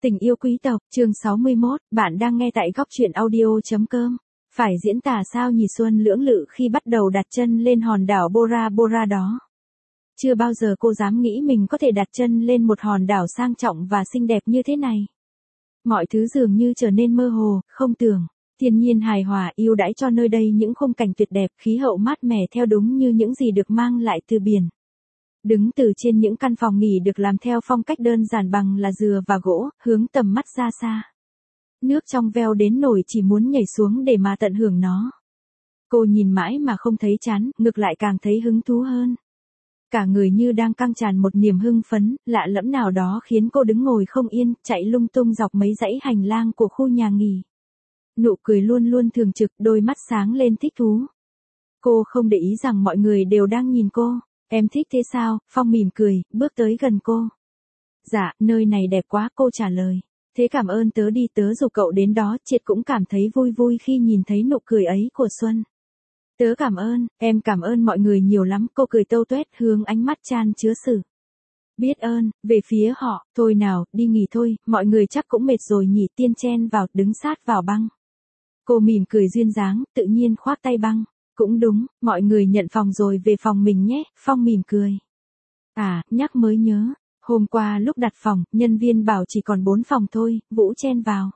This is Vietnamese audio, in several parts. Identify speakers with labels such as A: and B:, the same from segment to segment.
A: Tình yêu quý tộc, chương 61, bạn đang nghe tại góc truyện audio.com. Phải diễn tả sao nhỉ? Xuân lưỡng lự khi bắt đầu đặt chân lên hòn đảo Bora Bora đó. Chưa bao giờ cô dám nghĩ mình có thể đặt chân lên một hòn đảo sang trọng và xinh đẹp như thế này. Mọi thứ dường như trở nên mơ hồ, không tưởng. Thiên nhiên hài hòa ưu đãi cho nơi đây những khung cảnh tuyệt đẹp, khí hậu mát mẻ theo đúng như những gì được mang lại từ biển. Đứng từ trên những căn phòng nghỉ được làm theo phong cách đơn giản bằng là dừa và gỗ, hướng tầm mắt ra xa. Nước trong veo đến nổi chỉ muốn nhảy xuống để mà tận hưởng nó. Cô nhìn mãi mà không thấy chán, ngược lại càng thấy hứng thú hơn. Cả người như đang căng tràn một niềm hưng phấn, lạ lẫm nào đó khiến cô đứng ngồi không yên, chạy lung tung dọc mấy dãy hành lang của khu nhà nghỉ. Nụ cười luôn luôn thường trực, đôi mắt sáng lên thích thú. Cô không để ý rằng mọi người đều đang nhìn cô. Em thích thế sao? Phong mỉm cười, bước tới gần cô. Dạ, nơi này đẹp quá, cô trả lời. Thế cảm ơn tớ đi, tớ rủ cậu đến đó. Triệt cũng cảm thấy vui vui khi nhìn thấy nụ cười ấy của Xuân. Tớ cảm ơn, em cảm ơn mọi người nhiều lắm, cô cười tâu tuét hướng ánh mắt chan chứa sự biết ơn, về phía họ. Thôi nào, đi nghỉ thôi, mọi người chắc cũng mệt rồi nhỉ. Tiên chen vào, đứng sát vào băng. Cô mỉm cười duyên dáng, tự nhiên khoác tay băng. Cũng đúng, mọi người nhận phòng rồi về phòng mình nhé, Phong mỉm cười. À, nhắc mới nhớ, hôm qua lúc đặt phòng, nhân viên bảo chỉ còn 4 phòng thôi, Vũ chen vào.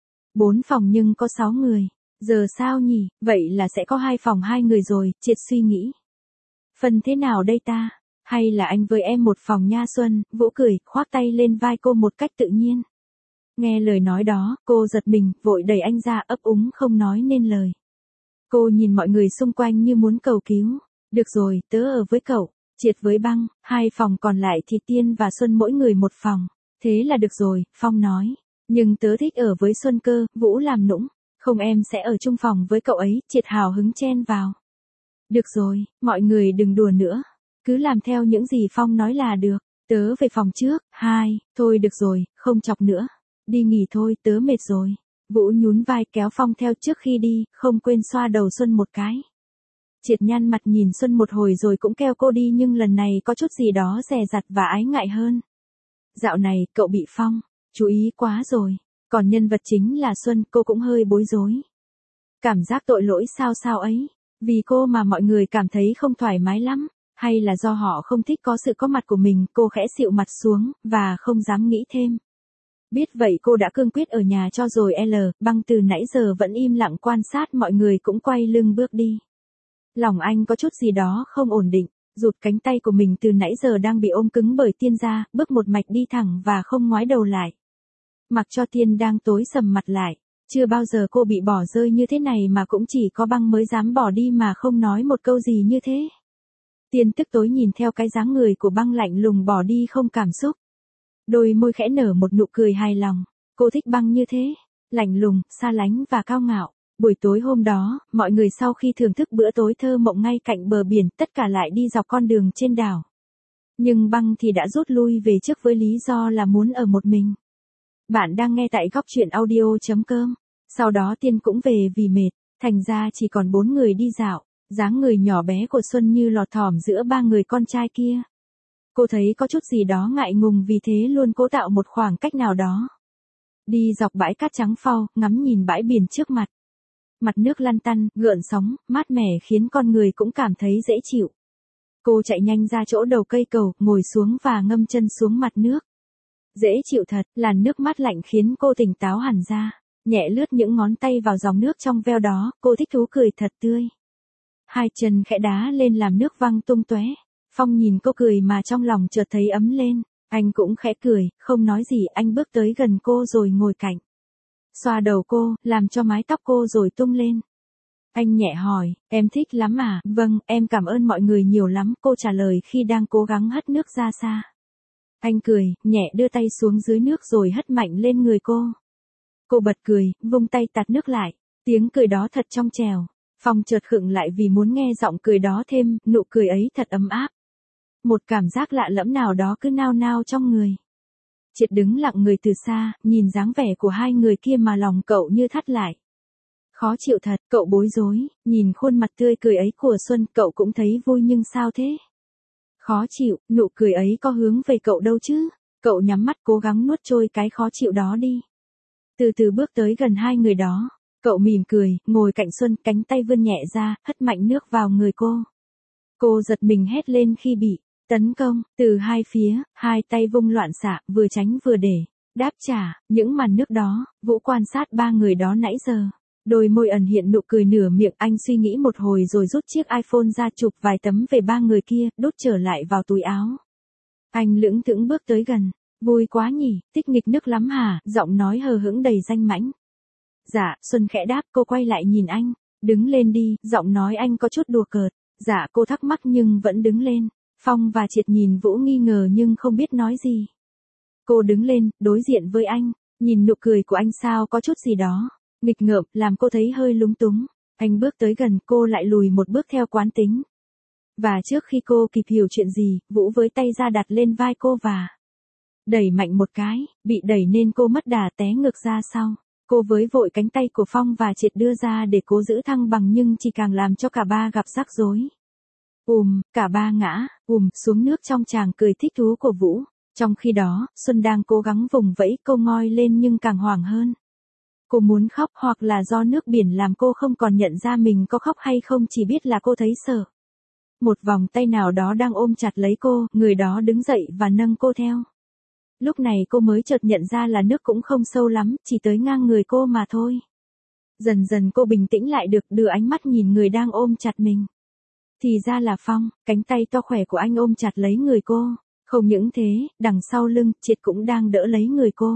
A: 4 phòng nhưng có 6 người, giờ sao nhỉ, vậy là sẽ có 2 phòng 2 người rồi, Triệt suy nghĩ. Phần thế nào đây ta, hay là anh với em một phòng nha Xuân, Vũ cười, khoác tay lên vai cô một cách tự nhiên. Nghe lời nói đó, cô giật mình, vội đẩy anh ra ấp úng không nói nên lời. Cô nhìn mọi người xung quanh như muốn cầu cứu. Được rồi, tớ ở với cậu. Triệt với băng, 2 phòng còn lại thì Tiên và Xuân mỗi người một phòng. Thế là được rồi, Phong nói. Nhưng tớ thích ở với Xuân cơ, Vũ làm nũng. Không, em sẽ ở chung phòng với cậu ấy, Triệt hào hứng chen vào. Được rồi, mọi người đừng đùa nữa. Cứ làm theo những gì Phong nói là được. Tớ về phòng trước, 2, thôi được rồi, không chọc nữa. Đi nghỉ thôi, tớ mệt rồi. Vũ nhún vai kéo Phong theo trước khi đi, không quên xoa đầu Xuân một cái. Triệt nhăn mặt nhìn Xuân một hồi rồi cũng kêu cô đi, nhưng lần này có chút gì đó dè dặt và ái ngại hơn. Dạo này, cậu bị Phong chú ý quá rồi. Còn nhân vật chính là Xuân, cô cũng hơi bối rối. Cảm giác tội lỗi sao sao ấy. Vì cô mà mọi người cảm thấy không thoải mái lắm. Hay là do họ không thích có sự có mặt của mình. Cô khẽ xịu mặt xuống, và không dám nghĩ thêm. Biết vậy cô đã cương quyết ở nhà cho rồi. Băng từ nãy giờ vẫn im lặng quan sát mọi người cũng quay lưng bước đi. Lòng anh có chút gì đó không ổn định, rụt cánh tay của mình từ nãy giờ đang bị ôm cứng bởi Tiên ra, bước một mạch đi thẳng và không ngoái đầu lại. Mặc cho Tiên đang tối sầm mặt lại, chưa bao giờ cô bị bỏ rơi như thế này mà cũng chỉ có băng mới dám bỏ đi mà không nói một câu gì như thế. Tiên tức tối nhìn theo cái dáng người của băng lạnh lùng bỏ đi không cảm xúc. Đôi môi khẽ nở một nụ cười hài lòng, cô thích băng như thế, lạnh lùng, xa lánh và cao ngạo. Buổi tối hôm đó, mọi người sau khi thưởng thức bữa tối thơ mộng ngay cạnh bờ biển, tất cả lại đi dọc con đường trên đảo. Nhưng băng thì đã rút lui về trước với lý do là muốn ở một mình. Bạn đang nghe tại góc truyện audio.com. Sau đó Tiên cũng về vì mệt, thành ra chỉ còn 4 người đi dạo, dáng người nhỏ bé của Xuân như lọt thỏm giữa 3 người con trai kia. Cô thấy có chút gì đó ngại ngùng, vì thế luôn cố tạo một khoảng cách nào đó. Đi dọc bãi cát trắng phau, ngắm nhìn bãi biển trước mặt. Mặt nước lăn tăn, gợn sóng, mát mẻ khiến con người cũng cảm thấy dễ chịu. Cô chạy nhanh ra chỗ đầu cây cầu, ngồi xuống và ngâm chân xuống mặt nước. Dễ chịu thật, làn nước mát lạnh khiến cô tỉnh táo hẳn ra. Nhẹ lướt những ngón tay vào dòng nước trong veo đó, cô thích thú cười thật tươi. 2 chân khẽ đá lên làm nước văng tung tóe. Phong nhìn cô cười mà trong lòng chợt thấy ấm lên. Anh cũng khẽ cười, không nói gì, anh bước tới gần cô rồi ngồi cạnh. Xoa đầu cô, làm cho mái tóc cô rồi tung lên. Anh nhẹ hỏi, em thích lắm à? Vâng, em cảm ơn mọi người nhiều lắm, cô trả lời khi đang cố gắng hất nước ra xa. Anh cười, nhẹ đưa tay xuống dưới nước rồi hất mạnh lên người cô. Cô bật cười, vung tay tạt nước lại. Tiếng cười đó thật trong trẻo. Phong chợt khựng lại vì muốn nghe giọng cười đó thêm, nụ cười ấy thật ấm áp. Một cảm giác lạ lẫm nào đó cứ nao nao trong người. Triệt đứng lặng người từ xa, nhìn dáng vẻ của 2 người kia mà lòng cậu như thắt lại. Khó chịu thật, cậu bối rối, nhìn khuôn mặt tươi cười ấy của Xuân, cậu cũng thấy vui nhưng sao thế? Khó chịu, nụ cười ấy có hướng về cậu đâu chứ? Cậu nhắm mắt cố gắng nuốt trôi cái khó chịu đó đi. Từ từ bước tới gần hai người đó. Cậu mỉm cười, ngồi cạnh Xuân, cánh tay vươn nhẹ ra, hất mạnh nước vào người cô. Cô giật mình hét lên khi bị tấn công, từ hai phía, hai tay vung loạn xạ, vừa tránh vừa để đáp trả, những màn nước đó, Vũ quan sát ba người đó nãy giờ. Đôi môi ẩn hiện nụ cười nửa miệng, anh suy nghĩ một hồi rồi rút chiếc iPhone ra chụp vài tấm về ba người kia, đút trở lại vào túi áo. Anh lững thững bước tới gần. Vui quá nhỉ, thích nghịch nước lắm hả, giọng nói hờ hững đầy danh mãnh. Dạ, Xuân khẽ đáp, cô quay lại nhìn anh. Đứng lên đi, giọng nói anh có chút đùa cợt. Dạ, cô thắc mắc nhưng vẫn đứng lên. Phong và Triệt nhìn Vũ nghi ngờ nhưng không biết nói gì. Cô đứng lên, đối diện với anh. Nhìn nụ cười của anh sao có chút gì đó nghịch ngợm, làm cô thấy hơi lúng túng. Anh bước tới gần, cô lại lùi một bước theo quán tính. Và trước khi cô kịp hiểu chuyện gì, Vũ với tay ra đặt lên vai cô và đẩy mạnh một cái, bị đẩy nên cô mất đà té ngược ra sau. Cô với vội cánh tay của Phong và Triệt đưa ra để cố giữ thăng bằng nhưng chỉ càng làm cho cả ba gặp rắc rối. Cả ba ngã, xuống nước trong tràng cười thích thú của Vũ. Trong khi đó, Xuân đang cố gắng vùng vẫy, cô ngoi lên nhưng càng hoảng hơn. Cô muốn khóc hoặc là do nước biển làm cô không còn nhận ra mình có khóc hay không, chỉ biết là cô thấy sợ. Một vòng tay nào đó đang ôm chặt lấy cô, người đó đứng dậy và nâng cô theo. Lúc này cô mới chợt nhận ra là nước cũng không sâu lắm, chỉ tới ngang người cô mà thôi. Dần dần cô bình tĩnh lại được, đưa ánh mắt nhìn người đang ôm chặt mình. Thì ra là Phong, cánh tay to khỏe của anh ôm chặt lấy người cô. Không những thế, đằng sau lưng, Triệt cũng đang đỡ lấy người cô.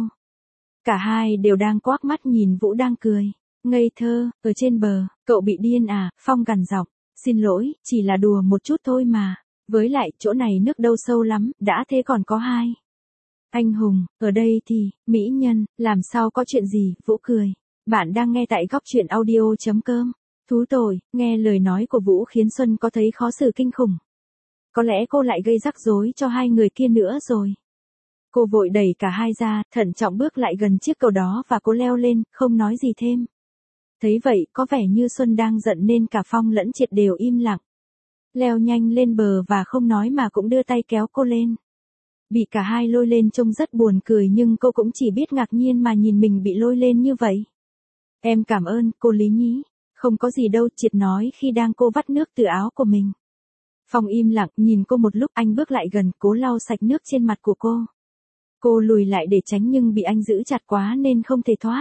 A: Cả hai đều đang quắc mắt nhìn Vũ đang cười. Ngây thơ, ở trên bờ, cậu bị điên à, Phong gằn giọng. Xin lỗi, chỉ là đùa một chút thôi mà. Với lại, chỗ này nước đâu sâu lắm, đã thế còn có hai anh hùng, ở đây thì, mỹ nhân, làm sao có chuyện gì, Vũ cười. Bạn đang nghe tại góc truyện audio.com. Thú tội, nghe lời nói của Vũ khiến Xuân có thấy khó xử kinh khủng. Có lẽ cô lại gây rắc rối cho hai người kia nữa rồi. Cô vội đẩy cả hai ra, thận trọng bước lại gần chiếc cầu đó và cô leo lên, không nói gì thêm. Thấy vậy, có vẻ như Xuân đang giận nên cả Phong lẫn Triệt đều im lặng. Leo nhanh lên bờ và không nói mà cũng đưa tay kéo cô lên. Bị cả hai lôi lên trông rất buồn cười nhưng cô cũng chỉ biết ngạc nhiên mà nhìn mình bị lôi lên như vậy. Em cảm ơn, cô Lý nhí. Không có gì đâu, Triệt nói khi đang cô vắt nước từ áo của mình. Phong im lặng nhìn cô một lúc, anh bước lại gần cố lau sạch nước trên mặt của cô. Cô lùi lại để tránh nhưng bị anh giữ chặt quá nên không thể thoát.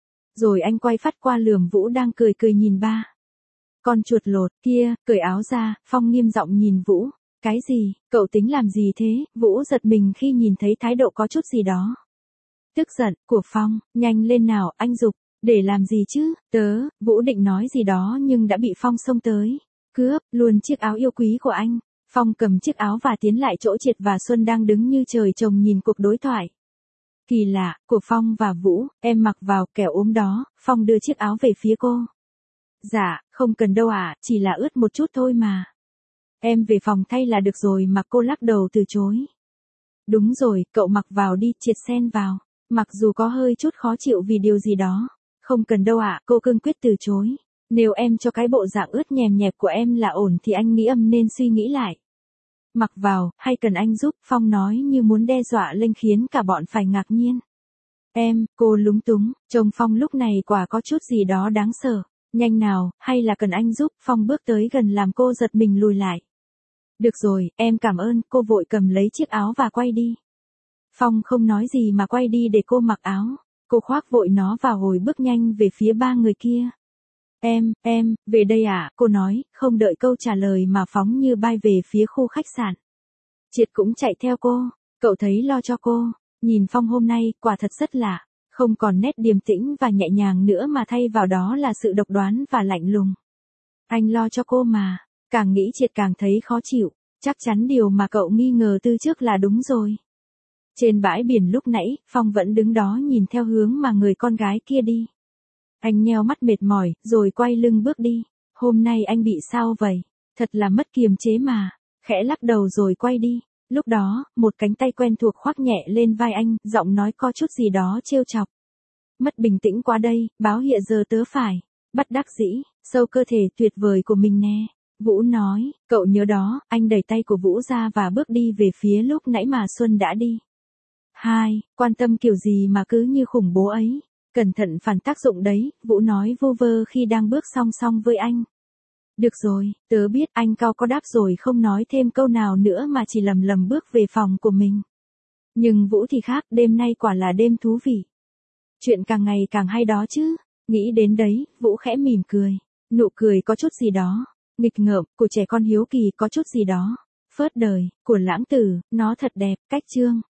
A: Rồi anh quay phát qua lườm Vũ đang cười cười nhìn ba. Con chuột lột kia, cởi áo ra, Phong nghiêm giọng nhìn Vũ. Cái gì, cậu tính làm gì thế? Vũ giật mình khi nhìn thấy thái độ có chút gì đó tức giận của Phong. Nhanh lên nào, anh giục. Để làm gì chứ, Vũ định nói gì đó nhưng đã bị Phong xông tới. Cướp luôn chiếc áo yêu quý của anh. Phong cầm chiếc áo và tiến lại chỗ Triệt và Xuân đang đứng như trời trồng nhìn cuộc đối thoại kỳ lạ của Phong và Vũ. Em mặc vào, kẻo ốm đó. Phong đưa chiếc áo về phía cô. Dạ, không cần đâu ạ, chỉ là ướt một chút thôi mà. Em về phòng thay là được rồi mà, cô lắc đầu từ chối. Đúng rồi, cậu mặc vào đi, Triệt xen vào. Mặc dù có hơi chút khó chịu vì điều gì đó. Không cần đâu ạ, cô cương quyết từ chối. Nếu em cho cái bộ dạng ướt nhèm nhẹp của em là ổn thì anh nghĩ âm nên suy nghĩ lại. Mặc vào, hay cần anh giúp, Phong nói như muốn đe dọa lên khiến cả bọn phải ngạc nhiên. Cô lúng túng, trông Phong lúc này quả có chút gì đó đáng sợ. Nhanh nào, hay là cần anh giúp, Phong bước tới gần làm cô giật mình lùi lại. Được rồi, em cảm ơn, cô vội cầm lấy chiếc áo và quay đi. Phong không nói gì mà quay đi để cô mặc áo. Cô khoác vội nó vào rồi bước nhanh về phía ba người kia. Về đây à, cô nói, không đợi câu trả lời mà phóng như bay về phía khu khách sạn. Triệt cũng chạy theo cô, cậu thấy lo cho cô. Nhìn Phong hôm nay, quả thật rất lạ. Không còn nét điềm tĩnh và nhẹ nhàng nữa mà thay vào đó là sự độc đoán và lạnh lùng. Anh lo cho cô mà, càng nghĩ Triệt càng thấy khó chịu. Chắc chắn điều mà cậu nghi ngờ từ trước là đúng rồi. Trên bãi biển lúc nãy, Phong vẫn đứng đó nhìn theo hướng mà người con gái kia đi. Anh nheo mắt mệt mỏi, rồi quay lưng bước đi. Hôm nay anh bị sao vậy? Thật là mất kiềm chế mà. Khẽ lắc đầu rồi quay đi. Lúc đó, một cánh tay quen thuộc khoác nhẹ lên vai anh, giọng nói có chút gì đó trêu chọc. Mất bình tĩnh quá đây, báo hiện giờ tớ phải. Bất đắc dĩ, sâu cơ thể tuyệt vời của mình nè. Vũ nói, cậu nhớ đó, anh đẩy tay của Vũ ra và bước đi về phía lúc nãy mà Xuân đã đi. 2. Quan tâm kiểu gì mà cứ như khủng bố ấy. Cẩn thận phản tác dụng đấy, Vũ nói vô vơ khi đang bước song song với anh. Được rồi, tớ biết, anh cao có đáp rồi không nói thêm câu nào nữa mà chỉ lầm lầm bước về phòng của mình. Nhưng Vũ thì khác, đêm nay quả là đêm thú vị. Chuyện càng ngày càng hay đó chứ. Nghĩ đến đấy, Vũ khẽ mỉm cười. Nụ cười có chút gì đó nghịch ngợm, của trẻ con hiếu kỳ có chút gì đó phớt đời, của lãng tử, nó thật đẹp. Cách chương